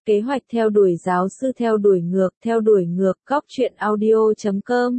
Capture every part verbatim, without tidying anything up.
Kế hoạch theo đuổi giáo sư theo đuổi ngược, theo đuổi ngược, góc truyện audio chấm com.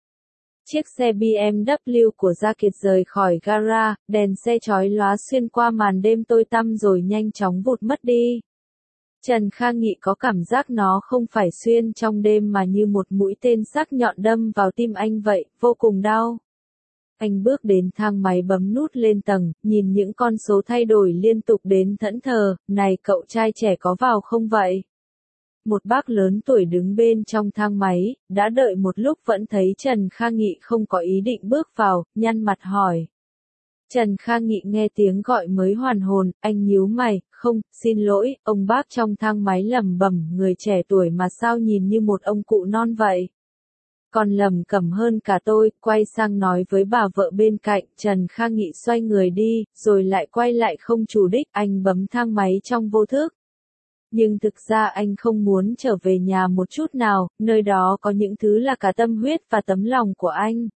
Chiếc xe bê em vê của Gia Kiệt rời khỏi gara, đèn xe chói lóa xuyên qua màn đêm tối tăm rồi nhanh chóng vụt mất đi. Trần Kha Nghị có cảm giác nó không phải xuyên trong đêm mà như một mũi tên sắc nhọn đâm vào tim anh vậy, vô cùng đau. Anh bước đến thang máy bấm nút lên tầng, nhìn những con số thay đổi liên tục đến thẫn thờ, này cậu trai trẻ có vào không vậy? Một bác lớn tuổi đứng bên trong thang máy, đã đợi một lúc vẫn thấy Trần Kha Nghị không có ý định bước vào, nhăn mặt hỏi. Trần Kha Nghị nghe tiếng gọi mới hoàn hồn, anh nhíu mày, không, xin lỗi, ông bác trong thang máy lẩm bẩm, người trẻ tuổi mà sao nhìn như một ông cụ non vậy? Còn lầm cẩm hơn cả tôi, quay sang nói với bà vợ bên cạnh, Trần Kha Nghị xoay người đi, rồi lại quay lại không chủ đích, anh bấm thang máy trong vô thức. Nhưng thực ra anh không muốn trở về nhà một chút nào, nơi đó có những thứ là cả tâm huyết và tấm lòng của anh.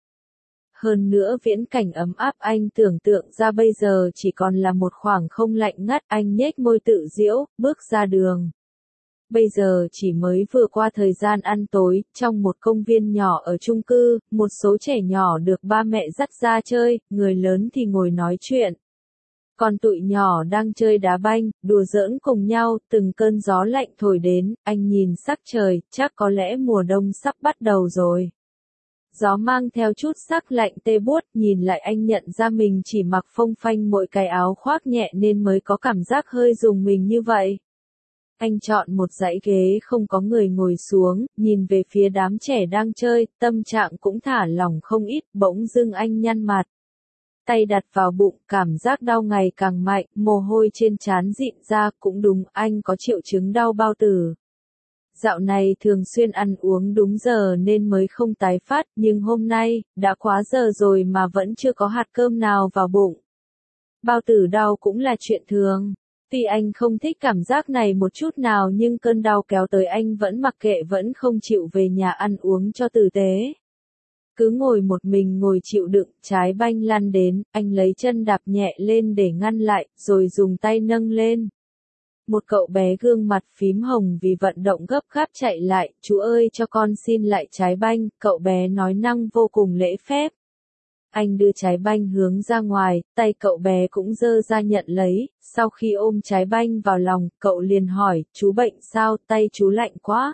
Hơn nữa viễn cảnh ấm áp anh tưởng tượng ra bây giờ chỉ còn là một khoảng không lạnh ngắt, anh nhếch môi tự giễu, bước ra đường. Bây giờ chỉ mới vừa qua thời gian ăn tối, trong một công viên nhỏ ở chung cư, một số trẻ nhỏ được ba mẹ dắt ra chơi, người lớn thì ngồi nói chuyện. Còn tụi nhỏ đang chơi đá banh, đùa giỡn cùng nhau, từng cơn gió lạnh thổi đến, anh nhìn sắc trời, chắc có lẽ mùa đông sắp bắt đầu rồi. Gió mang theo chút sắc lạnh tê buốt, nhìn lại anh nhận ra mình chỉ mặc phông phanh mỗi cái áo khoác nhẹ nên mới có cảm giác hơi rùng mình như vậy. Anh chọn một dãy ghế không có người ngồi xuống, nhìn về phía đám trẻ đang chơi, tâm trạng cũng thả lỏng không ít, bỗng dưng anh nhăn mặt. Tay đặt vào bụng, cảm giác đau ngày càng mạnh, mồ hôi trên trán rịn ra, cũng đúng, anh có triệu chứng đau bao tử. Dạo này thường xuyên ăn uống đúng giờ nên mới không tái phát, nhưng hôm nay, đã quá giờ rồi mà vẫn chưa có hạt cơm nào vào bụng. Bao tử đau cũng là chuyện thường. Tuy anh không thích cảm giác này một chút nào nhưng cơn đau kéo tới anh vẫn mặc kệ vẫn không chịu về nhà ăn uống cho tử tế. Cứ ngồi một mình ngồi chịu đựng, trái banh lăn đến, anh lấy chân đạp nhẹ lên để ngăn lại, rồi dùng tay nâng lên. Một cậu bé gương mặt phím hồng vì vận động gấp gáp chạy lại, chú ơi cho con xin lại trái banh, cậu bé nói năng vô cùng lễ phép. Anh đưa trái banh hướng ra ngoài, tay cậu bé cũng giơ ra nhận lấy, sau khi ôm trái banh vào lòng, cậu liền hỏi, chú bệnh sao, tay chú lạnh quá.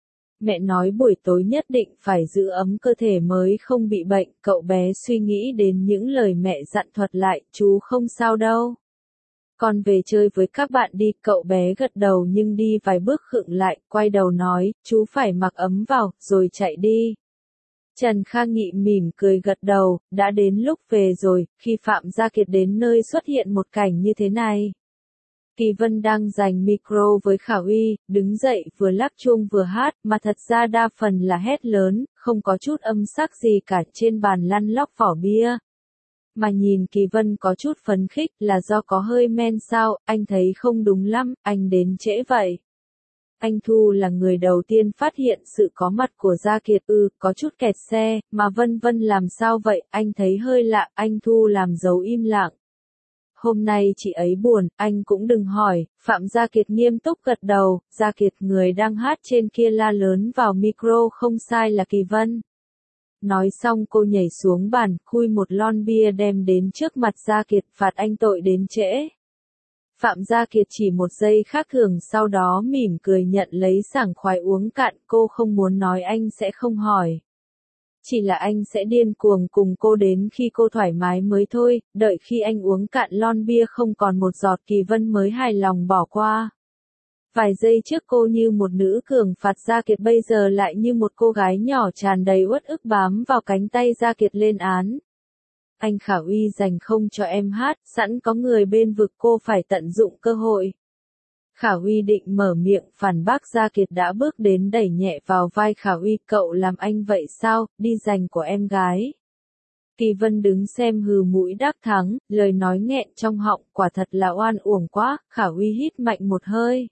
Mẹ nói buổi tối nhất định phải giữ ấm cơ thể mới không bị bệnh, cậu bé suy nghĩ đến những lời mẹ dặn thuật lại, chú không sao đâu. Con về chơi với các bạn đi, cậu bé gật đầu nhưng đi vài bước khựng lại, quay đầu nói, chú phải mặc ấm vào, rồi chạy đi. Trần Kha Nghị mỉm cười gật đầu, đã đến lúc về rồi, khi Phạm Gia Kiệt đến nơi xuất hiện một cảnh như thế này. Kỳ Vân đang giành micro với Khả Uy, đứng dậy vừa lắc chuông vừa hát, mà thật ra đa phần là hét lớn, không có chút âm sắc gì cả, trên bàn lăn lóc vỏ bia. Mà nhìn Kỳ Vân có chút phấn khích là do có hơi men sao, anh thấy không đúng lắm, anh đến trễ vậy. Anh Thu là người đầu tiên phát hiện sự có mặt của Gia Kiệt, ư, có chút kẹt xe, mà vân vân làm sao vậy, anh thấy hơi lạ, anh Thu làm dấu im lặng. Hôm nay chị ấy buồn, anh cũng đừng hỏi, Phạm Gia Kiệt nghiêm túc gật đầu, Gia Kiệt người đang hát trên kia la lớn vào micro không sai là Kỳ Vân. Nói xong cô nhảy xuống bàn, khui một lon bia đem đến trước mặt Gia Kiệt, phạt anh tội đến trễ. Phạm Gia Kiệt chỉ một giây khác thường sau đó mỉm cười nhận lấy sảng khoái uống cạn, cô không muốn nói anh sẽ không hỏi. Chỉ là anh sẽ điên cuồng cùng cô đến khi cô thoải mái mới thôi, đợi khi anh uống cạn lon bia không còn một giọt Kỳ Vân mới hài lòng bỏ qua. Vài giây trước cô như một nữ cường phạt Gia Kiệt bây giờ lại như một cô gái nhỏ tràn đầy uất ức bám vào cánh tay Gia Kiệt lên án. Anh Khả Uy dành không cho em hát, sẵn có người bên vực cô phải tận dụng cơ hội. Khả Uy định mở miệng phản bác Gia Kiệt đã bước đến đẩy nhẹ vào vai Khả Uy, cậu làm anh vậy sao, đi giành của em gái. Kỳ Vân đứng xem hừ mũi đắc thắng, lời nói nghẹn trong họng, quả thật là oan uổng quá, Khả Uy hít mạnh một hơi.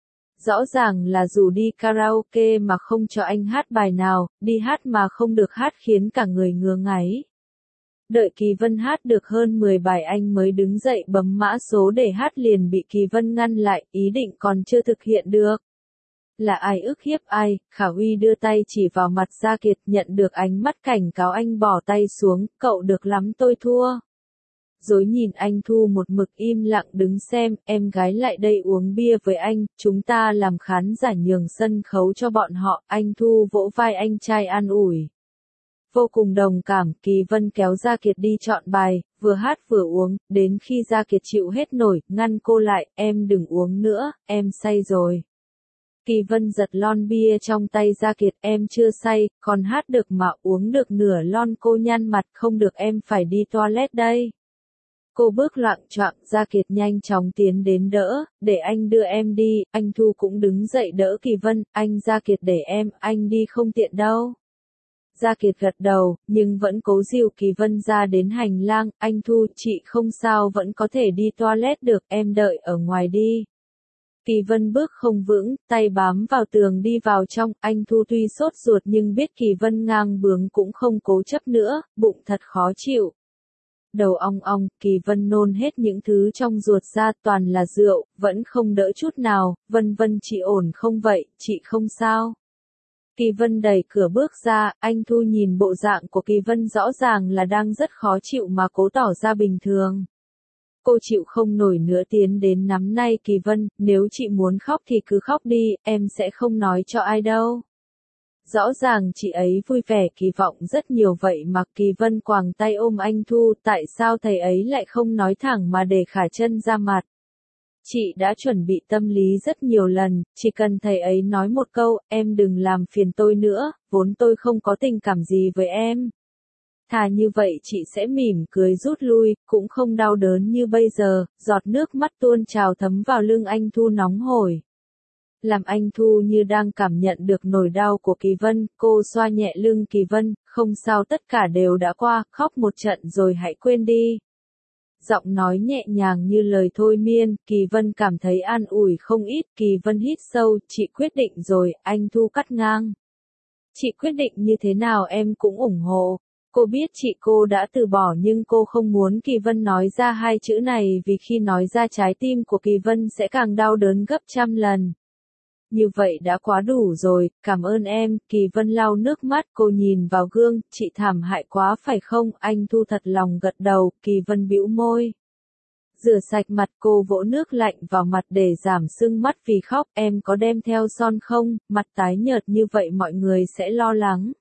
Rõ ràng là dù đi karaoke mà không cho anh hát bài nào, đi hát mà không được hát khiến cả người ngứa ngáy. Đợi Kỳ Vân hát được hơn mười bài anh mới đứng dậy bấm mã số để hát liền bị Kỳ Vân ngăn lại, ý định còn chưa thực hiện được. Là ai ức hiếp ai? Khả Uy đưa tay chỉ vào mặt Gia Kiệt, nhận được ánh mắt cảnh cáo anh bỏ tay xuống, cậu được lắm tôi thua. Rồi nhìn anh Thu một mực im lặng đứng xem, em gái lại đây uống bia với anh, chúng ta làm khán giả nhường sân khấu cho bọn họ, anh Thu vỗ vai anh trai an ủi. Vô cùng đồng cảm, Kỳ Vân kéo Gia Kiệt đi chọn bài, vừa hát vừa uống, đến khi Gia Kiệt chịu hết nổi, ngăn cô lại, em đừng uống nữa, em say rồi. Kỳ Vân giật lon bia trong tay Gia Kiệt, em chưa say, còn hát được mà, uống được nửa lon. Cô nhăn mặt, không được, em phải đi toilet đây. Cô bước loạng choạng, Gia Kiệt nhanh chóng tiến đến đỡ, để anh đưa em đi, anh Thu cũng đứng dậy đỡ Kỳ Vân, anh Gia Kiệt để em, anh đi không tiện đâu. Gia Kiệt gật đầu, nhưng vẫn cố dìu Kỳ Vân ra đến hành lang, anh Thu, chị không sao, vẫn có thể đi toilet được, em đợi ở ngoài đi. Kỳ Vân bước không vững, tay bám vào tường đi vào trong, anh Thu tuy sốt ruột nhưng biết Kỳ Vân ngang bướng cũng không cố chấp nữa, bụng thật khó chịu. Đầu ong ong, Kỳ Vân nôn hết những thứ trong ruột ra, toàn là rượu, vẫn không đỡ chút nào, Vân Vân chị ổn không vậy, chị không sao. Kỳ Vân đẩy cửa bước ra, anh Thu nhìn bộ dạng của Kỳ Vân rõ ràng là đang rất khó chịu mà cố tỏ ra bình thường. Cô chịu không nổi nữa tiến đến nắm tay Kỳ Vân, nếu chị muốn khóc thì cứ khóc đi, em sẽ không nói cho ai đâu. Rõ ràng chị ấy vui vẻ kỳ vọng rất nhiều vậy mà. Kỳ Vân quàng tay ôm anh Thu, tại sao thầy ấy lại không nói thẳng mà để khả chân ra mặt. Chị đã chuẩn bị tâm lý rất nhiều lần, chỉ cần thầy ấy nói một câu, em đừng làm phiền tôi nữa, vốn tôi không có tình cảm gì với em. Thà như vậy chị sẽ mỉm cười rút lui, cũng không đau đớn như bây giờ, giọt nước mắt tuôn trào thấm vào lưng anh Thu nóng hổi. Làm anh Thu như đang cảm nhận được nỗi đau của Kỳ Vân, cô xoa nhẹ lưng Kỳ Vân, không sao, tất cả đều đã qua, khóc một trận rồi hãy quên đi. Giọng nói nhẹ nhàng như lời thôi miên, Kỳ Vân cảm thấy an ủi không ít. Kỳ Vân hít sâu, chị quyết định rồi, anh Thu cắt ngang. Chị quyết định như thế nào em cũng ủng hộ. Cô biết chị cô đã từ bỏ nhưng cô không muốn Kỳ Vân nói ra hai chữ này vì khi nói ra trái tim của Kỳ Vân sẽ càng đau đớn gấp trăm lần. Như vậy đã quá đủ rồi, cảm ơn em. Kỳ Vân lau nước mắt, cô nhìn vào gương, chị thảm hại quá phải không? Anh Thu thật lòng gật đầu, Kỳ Vân bĩu môi. Rửa sạch mặt, cô vỗ nước lạnh vào mặt để giảm sưng mắt vì khóc, em có đem theo son không? Mặt tái nhợt như vậy mọi người sẽ lo lắng.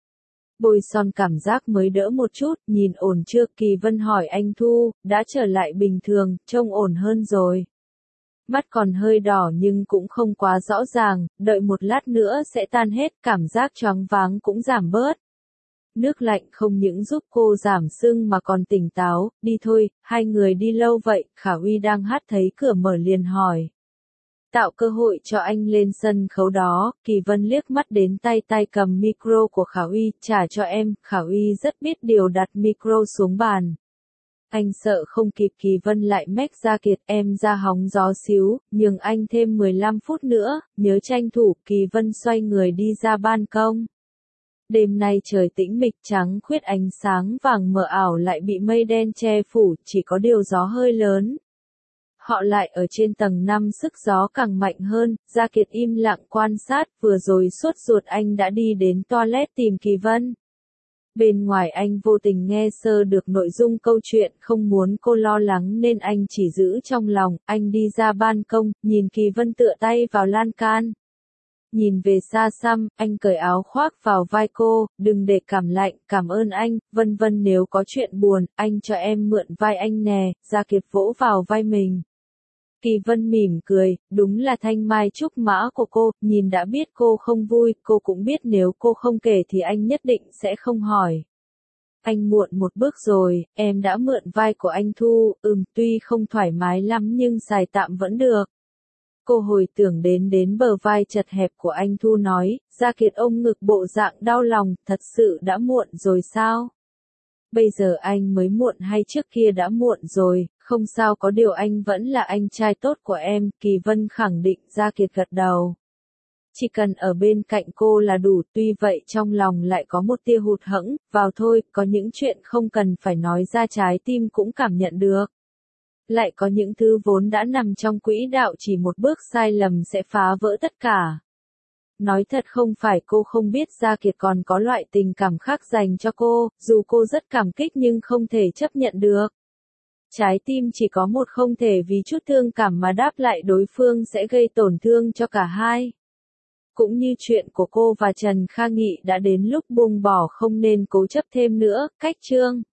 Bôi son cảm giác mới đỡ một chút, nhìn ổn chưa? Kỳ Vân hỏi anh Thu, đã trở lại bình thường, trông ổn hơn rồi. Mắt còn hơi đỏ nhưng cũng không quá rõ ràng, đợi một lát nữa sẽ tan hết, cảm giác choáng váng cũng giảm bớt. Nước lạnh không những giúp cô giảm sưng mà còn tỉnh táo, đi thôi, hai người đi lâu vậy, Khả Uy đang hát thấy cửa mở liền hỏi. Tạo cơ hội cho anh lên sân khấu đó, Kỳ Vân liếc mắt đến tay tay cầm micro của Khả Uy, trả cho em. Khả Uy rất biết điều đặt micro xuống bàn. Anh sợ không kịp, Kỳ Vân lại mách Gia Kiệt, em ra hóng gió xíu, nhường anh thêm mười lăm phút nữa, nhớ tranh thủ. Kỳ Vân xoay người đi ra ban công. Đêm nay trời tĩnh mịch trắng khuyết, ánh sáng vàng mờ ảo lại bị mây đen che phủ, chỉ có điều gió hơi lớn. Họ lại ở trên tầng năm, sức gió càng mạnh hơn. Gia Kiệt im lặng quan sát, vừa rồi sốt ruột anh đã đi đến toilet tìm Kỳ Vân. Bên ngoài anh vô tình nghe sơ được nội dung câu chuyện, không muốn cô lo lắng nên anh chỉ giữ trong lòng. Anh đi ra ban công, nhìn Kỳ Vân tựa tay vào lan can. Nhìn về xa xăm, anh cởi áo khoác vào vai cô, đừng để cảm lạnh, cảm ơn anh, Vân Vân nếu có chuyện buồn, anh cho em mượn vai anh nè. Gia Kiệt vỗ vào vai mình. Kỳ Vân mỉm cười, đúng là thanh mai trúc mã của cô, nhìn đã biết cô không vui, cô cũng biết nếu cô không kể thì anh nhất định sẽ không hỏi. Anh muộn một bước rồi, em đã mượn vai của anh Thu, ừm, tuy không thoải mái lắm nhưng xài tạm vẫn được. Cô hồi tưởng đến đến bờ vai chật hẹp của anh Thu nói, Gia Kiệt ôm ngực bộ dạng đau lòng, thật sự đã muộn rồi sao? Bây giờ anh mới muộn hay trước kia đã muộn rồi, không sao, có điều anh vẫn là anh trai tốt của em. Kỳ Vân khẳng định. Gia Kiệt gật đầu. Chỉ cần ở bên cạnh cô là đủ, tuy vậy trong lòng lại có một tia hụt hẫng, vào thôi, có những chuyện không cần phải nói ra trái tim cũng cảm nhận được. Lại có những thứ vốn đã nằm trong quỹ đạo chỉ một bước sai lầm sẽ phá vỡ tất cả. Nói thật không phải cô không biết Gia Kiệt còn có loại tình cảm khác dành cho cô, dù cô rất cảm kích nhưng không thể chấp nhận được. Trái tim chỉ có một không thể vì chút thương cảm mà đáp lại đối phương sẽ gây tổn thương cho cả hai. Cũng như chuyện của cô và Trần Kha Nghị đã đến lúc buông bỏ không nên cố chấp thêm nữa, cách chương.